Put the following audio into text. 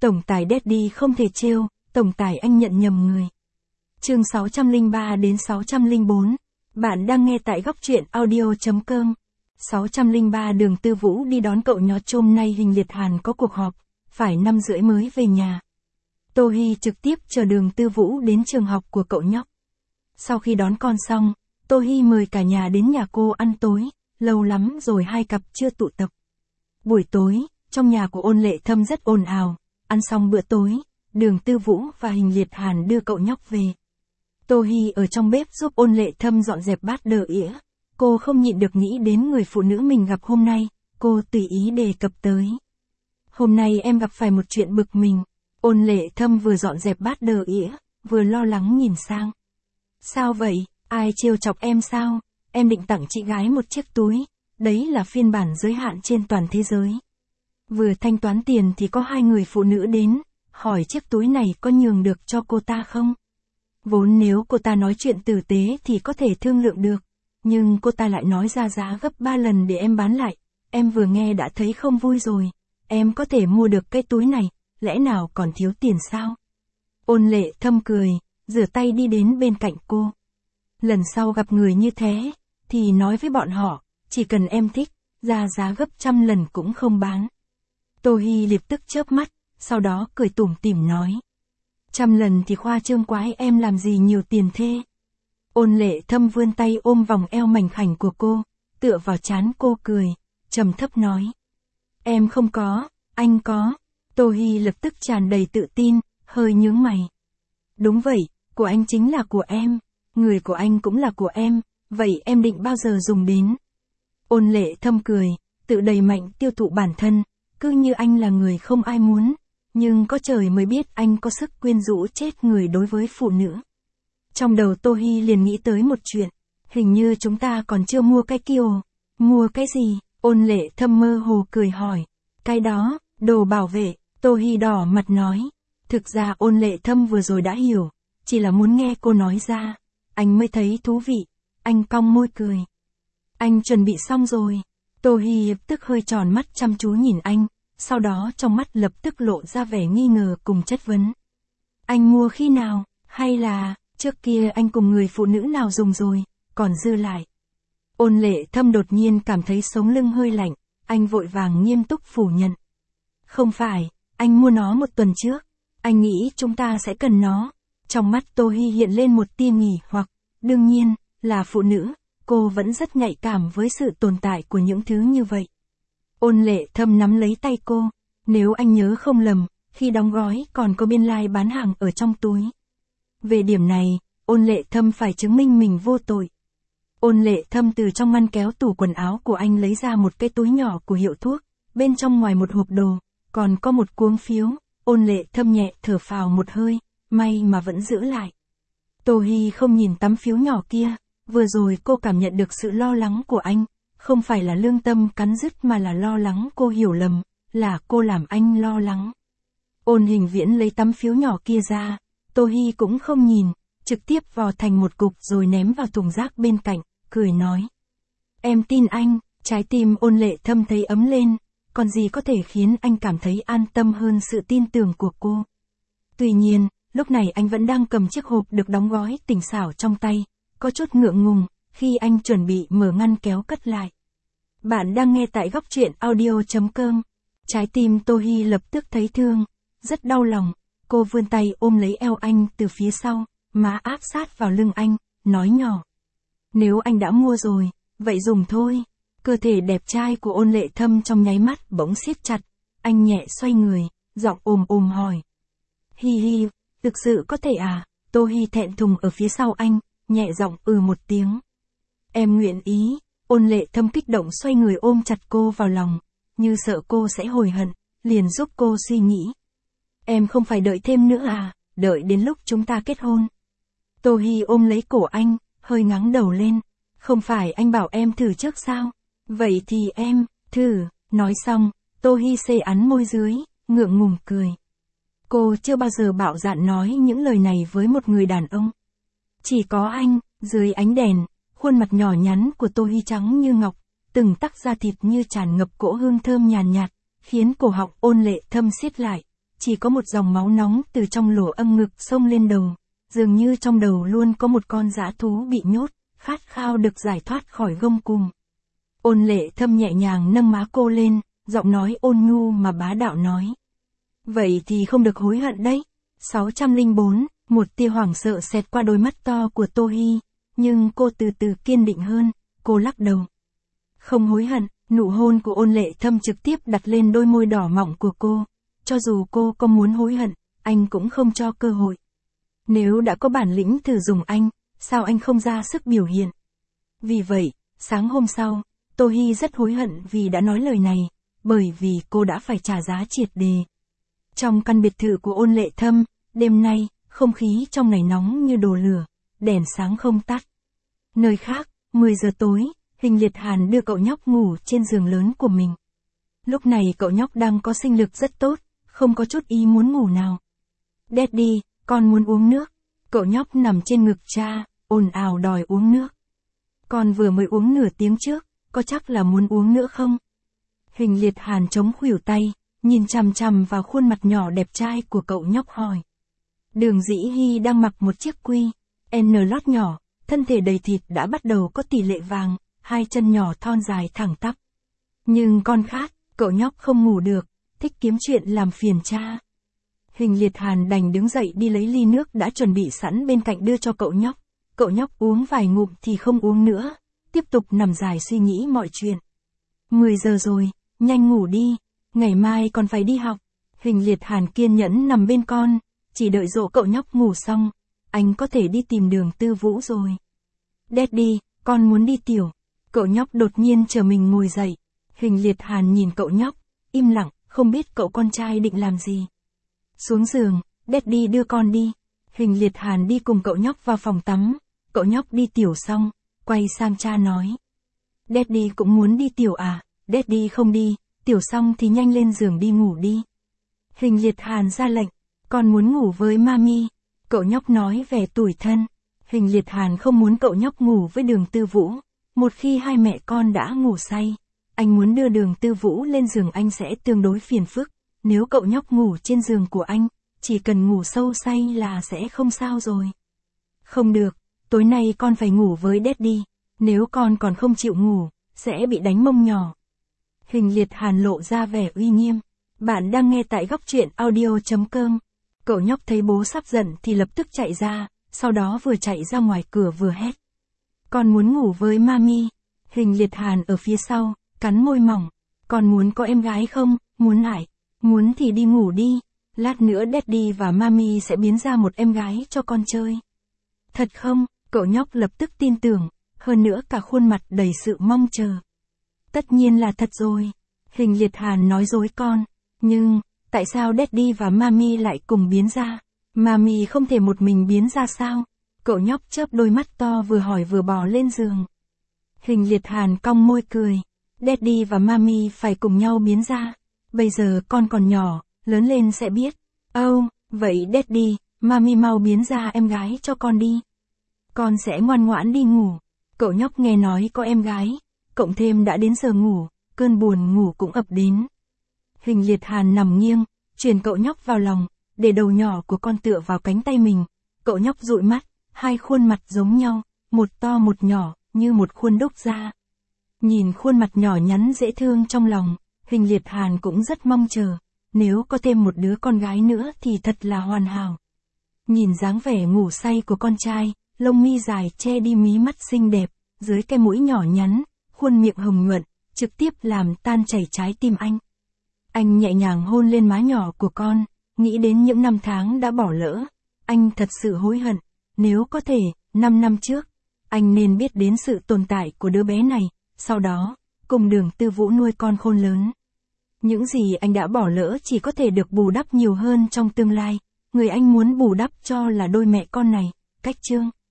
Tổng tài Daddy không thể trêu, tổng tài anh nhận nhầm người. Chương 603 đến 604. Bạn đang nghe tại góc truyện audio.com. 603 Đường Tư Vũ đi đón cậu nhó chôm nay Hình Liệt Hàn có cuộc họp, phải 5:30 mới về nhà. Tô Hi trực tiếp chờ Đường Tư Vũ đến trường học của cậu nhóc. Sau khi đón con xong, Tô Hi mời cả nhà đến nhà cô ăn tối, lâu lắm rồi hai cặp chưa tụ tập. Buổi tối, trong nhà của Ôn Lệ Thâm rất ồn ào, ăn xong bữa tối, Đường Tư Vũ và Hình Liệt Hàn đưa cậu nhóc về. Tô Hi ở trong bếp giúp Ôn Lệ Thâm dọn dẹp bát đĩa. Cô không nhịn được nghĩ đến người phụ nữ mình gặp hôm nay, cô tùy ý đề cập tới. Hôm nay em gặp phải một chuyện bực mình. Ôn Lệ Thâm vừa dọn dẹp bát đĩa, vừa lo lắng nhìn sang. Sao vậy, ai trêu chọc em sao? Em định tặng chị gái một chiếc túi, đấy là phiên bản giới hạn trên toàn thế giới. Vừa thanh toán tiền thì có hai người phụ nữ đến, hỏi chiếc túi này có nhường được cho cô ta không? Vốn nếu cô ta nói chuyện tử tế thì có thể thương lượng được, nhưng cô ta lại nói ra giá gấp 3 lần để em bán lại. Em vừa nghe đã thấy không vui rồi. Em có thể mua được cái túi này, lẽ nào còn thiếu tiền sao? Ôn Lệ Thâm cười, rửa tay đi đến bên cạnh cô. Lần sau gặp người như thế, thì nói với bọn họ, chỉ cần em thích, ra giá gấp 100 lần cũng không bán. Tô Hi lập tức chớp mắt, sau đó cười tủm tỉm nói. 100 lần thì khoa trương quái, em làm gì nhiều tiền thế? Ôn Lệ Thâm vươn tay ôm vòng eo mảnh khảnh của cô, tựa vào trán cô cười, trầm thấp nói. Em không có, anh có. Tô Hi lập tức tràn đầy tự tin, hơi nhướng mày. Đúng vậy, của anh chính là của em, người của anh cũng là của em, vậy em định bao giờ dùng đến? Ôn Lệ Thâm cười, tự đầy mạnh tiêu thụ bản thân, cứ như anh là người không ai muốn, nhưng có trời mới biết anh có sức quyến rũ chết người đối với phụ nữ. Trong đầu Tô Hi liền nghĩ tới một chuyện, hình như chúng ta còn chưa mua cái kia. Mua cái gì? Ôn Lệ Thâm mơ hồ cười hỏi. Cái đó, đồ bảo vệ. Tô Hi đỏ mặt nói. Thực ra Ôn Lệ Thâm vừa rồi đã hiểu, chỉ là muốn nghe cô nói ra. Anh mới thấy thú vị. Anh cong môi cười. Anh chuẩn bị xong rồi. Tô Hi lập tức hơi tròn mắt chăm chú nhìn anh, sau đó trong mắt lập tức lộ ra vẻ nghi ngờ cùng chất vấn. Anh mua khi nào, hay là, trước kia anh cùng người phụ nữ nào dùng rồi, còn dư lại? Ôn Lệ Thâm đột nhiên cảm thấy sống lưng hơi lạnh, anh vội vàng nghiêm túc phủ nhận. Không phải, anh mua nó 1 tuần trước, anh nghĩ chúng ta sẽ cần nó. Trong mắt Tô Hi hiện lên một tia nghỉ hoặc, đương nhiên, là phụ nữ, cô vẫn rất nhạy cảm với sự tồn tại của những thứ như vậy. Ôn Lệ Thâm nắm lấy tay cô, nếu anh nhớ không lầm, khi đóng gói còn có biên lai bán hàng ở trong túi. Về điểm này, Ôn Lệ Thâm phải chứng minh mình vô tội. Ôn Lệ Thâm từ trong ngăn kéo tủ quần áo của anh lấy ra một cái túi nhỏ của hiệu thuốc, bên trong ngoài một hộp đồ, còn có một cuống phiếu. Ôn Lệ Thâm nhẹ thở phào một hơi, may mà vẫn giữ lại. Tô Hi không nhìn tấm phiếu nhỏ kia, vừa rồi cô cảm nhận được sự lo lắng của anh, không phải là lương tâm cắn rứt mà là lo lắng cô hiểu lầm, là cô làm anh lo lắng. Ôn Hình Viễn lấy tấm phiếu nhỏ kia ra, Tô Hi cũng không nhìn, trực tiếp vò thành một cục rồi ném vào thùng rác bên cạnh, cười nói. Em tin anh. Trái tim Ôn Lệ Thâm thấy ấm lên, còn gì có thể khiến anh cảm thấy an tâm hơn sự tin tưởng của cô. Tuy nhiên, lúc này anh vẫn đang cầm chiếc hộp được đóng gói tinh xảo trong tay, có chút ngượng ngùng, khi anh chuẩn bị mở ngăn kéo cất lại. Bạn đang nghe tại góc truyện audio.com. Trái tim Tô Hi lập tức thấy thương, rất đau lòng, cô vươn tay ôm lấy eo anh từ phía sau, má áp sát vào lưng anh, nói nhỏ. Nếu anh đã mua rồi, vậy dùng thôi. Cơ thể đẹp trai của Ôn Lệ Thâm trong nháy mắt bỗng siết chặt, anh nhẹ xoay người, giọng ồm ồm hỏi. Hi hi, thực sự có thể à? Tô Hi thẹn thùng ở phía sau anh, nhẹ giọng một tiếng. Em nguyện ý. Ôn Lệ Thâm kích động xoay người ôm chặt cô vào lòng, như sợ cô sẽ hối hận, liền giúp cô suy nghĩ. Em không phải đợi thêm nữa à, đợi đến lúc chúng ta kết hôn. Tô Hi ôm lấy cổ anh, hơi ngáng đầu lên. Không phải anh bảo em thử trước sao? Vậy thì em, thử. Nói xong, Tô Hi xê ắn môi dưới, ngượng ngùng cười. Cô chưa bao giờ bạo dạn nói những lời này với một người đàn ông. Chỉ có anh, dưới ánh đèn, khuôn mặt nhỏ nhắn của Tô Hi trắng như ngọc, từng tắc da thịt như tràn ngập cỗ hương thơm nhàn nhạt, khiến cổ họng Ôn Lệ Thâm siết lại, chỉ có một dòng máu nóng từ trong lỗ âm ngực xông lên đầu, dường như trong đầu luôn có một con dã thú bị nhốt, khát khao được giải thoát khỏi gông cùm. Ôn Lệ Thâm nhẹ nhàng nâng má cô lên, giọng nói ôn nhu mà bá đạo nói. Vậy thì không được hối hận đấy. 604, một tia hoảng sợ xẹt qua đôi mắt to của Tô Hi, nhưng cô từ từ kiên định hơn, cô lắc đầu. Không hối hận, nụ hôn của Ôn Lệ Thâm trực tiếp đặt lên đôi môi đỏ mọng của cô. Cho dù cô có muốn hối hận, anh cũng không cho cơ hội. Nếu đã có bản lĩnh thử dùng anh, sao anh không ra sức biểu hiện? Vì vậy, sáng hôm sau, Tô Hi rất hối hận vì đã nói lời này, bởi vì cô đã phải trả giá triệt đề. Trong căn biệt thự của Ôn Lệ Thâm, đêm nay, không khí trong này nóng như đổ lửa, đèn sáng không tắt. Nơi khác, 10 giờ tối, Hình Liệt Hàn đưa cậu nhóc ngủ trên giường lớn của mình. Lúc này cậu nhóc đang có sinh lực rất tốt, không có chút ý muốn ngủ nào. Daddy, con muốn uống nước. Cậu nhóc nằm trên ngực cha, ồn ào đòi uống nước. Con vừa mới uống nửa tiếng trước, có chắc là muốn uống nữa không? Hình Liệt Hàn chống khuỷu tay, nhìn chằm chằm vào khuôn mặt nhỏ đẹp trai của cậu nhóc hỏi. Đường Dĩ Hi đang mặc một chiếc quy, N lót nhỏ, thân thể đầy thịt đã bắt đầu có tỷ lệ vàng, hai chân nhỏ thon dài thẳng tắp. Nhưng con khát, cậu nhóc không ngủ được, thích kiếm chuyện làm phiền cha. Hình Liệt Hàn đành đứng dậy đi lấy ly nước đã chuẩn bị sẵn bên cạnh đưa cho cậu nhóc. Cậu nhóc uống vài ngụm thì không uống nữa, tiếp tục nằm dài suy nghĩ mọi chuyện. 10 giờ rồi, nhanh ngủ đi, ngày mai còn phải đi học. Hình Liệt Hàn kiên nhẫn nằm bên con, chỉ đợi dỗ cậu nhóc ngủ xong, anh có thể đi tìm Đường Tư Vũ rồi. Daddy, con muốn đi tiểu. Cậu nhóc đột nhiên chờ mình ngồi dậy. Hình Liệt Hàn nhìn cậu nhóc, im lặng, không biết cậu con trai định làm gì. Xuống giường, Daddy đưa con đi. Hình Liệt Hàn đi cùng cậu nhóc vào phòng tắm. Cậu nhóc đi tiểu xong, quay sang cha nói. Daddy cũng muốn đi tiểu à? Daddy không đi, tiểu xong thì nhanh lên giường đi ngủ đi. Hình Liệt Hàn ra lệnh, con muốn ngủ với mami. Cậu nhóc nói vẻ tủi thân. Hình Liệt Hàn không muốn cậu nhóc ngủ với Đường Tư Vũ. Một khi hai mẹ con đã ngủ say, anh muốn đưa Đường Tư Vũ lên giường anh sẽ tương đối phiền phức. Nếu cậu nhóc ngủ trên giường của anh, chỉ cần ngủ sâu say là sẽ không sao rồi. Không được, tối nay con phải ngủ với Daddy. Nếu con còn không chịu ngủ, sẽ bị đánh mông nhỏ. Hình Liệt Hàn lộ ra vẻ uy nghiêm. Bạn đang nghe tại góc truyện audio.com. Cậu nhóc thấy bố sắp giận thì lập tức chạy ra, sau đó vừa chạy ra ngoài cửa vừa hét. Con muốn ngủ với mami. Hình Liệt Hàn ở phía sau, cắn môi mỏng. Con muốn có em gái không? Muốn lại. Muốn thì đi ngủ đi. Lát nữa Daddy và mami sẽ biến ra một em gái cho con chơi. Thật không? Cậu nhóc lập tức tin tưởng, hơn nữa cả khuôn mặt đầy sự mong chờ. Tất nhiên là thật rồi. Hình Liệt Hàn nói dối con. Nhưng, tại sao Daddy và mami lại cùng biến ra? Mami không thể một mình biến ra sao? Cậu nhóc chớp đôi mắt to vừa hỏi vừa bò lên giường. Hình Liệt Hàn cong môi cười. Daddy và mami phải cùng nhau biến ra. Bây giờ con còn nhỏ, lớn lên sẽ biết. Vậy Daddy, mami mau biến ra em gái cho con đi. Con sẽ ngoan ngoãn đi ngủ. Cậu nhóc nghe nói có em gái, cộng thêm đã đến giờ ngủ, cơn buồn ngủ cũng ập đến. Hình Liệt Hàn nằm nghiêng, chuyển cậu nhóc vào lòng, để đầu nhỏ của con tựa vào cánh tay mình. Cậu nhóc dụi mắt, hai khuôn mặt giống nhau, một to một nhỏ, như một khuôn đúc ra. Nhìn khuôn mặt nhỏ nhắn dễ thương trong lòng, Hình Liệt Hàn cũng rất mong chờ. Nếu có thêm một đứa con gái nữa thì thật là hoàn hảo. Nhìn dáng vẻ ngủ say của con trai, lông mi dài che đi mí mắt xinh đẹp, dưới cái mũi nhỏ nhắn, khuôn miệng hồng nhuận, trực tiếp làm tan chảy trái tim anh. Anh nhẹ nhàng hôn lên má nhỏ của con, nghĩ đến những năm tháng đã bỏ lỡ. Anh thật sự hối hận. Nếu có thể, 5 năm trước, anh nên biết đến sự tồn tại của đứa bé này, sau đó, cùng Đường Tư Vũ nuôi con khôn lớn. Những gì anh đã bỏ lỡ chỉ có thể được bù đắp nhiều hơn trong tương lai. Người anh muốn bù đắp cho là đôi mẹ con này. Cách chương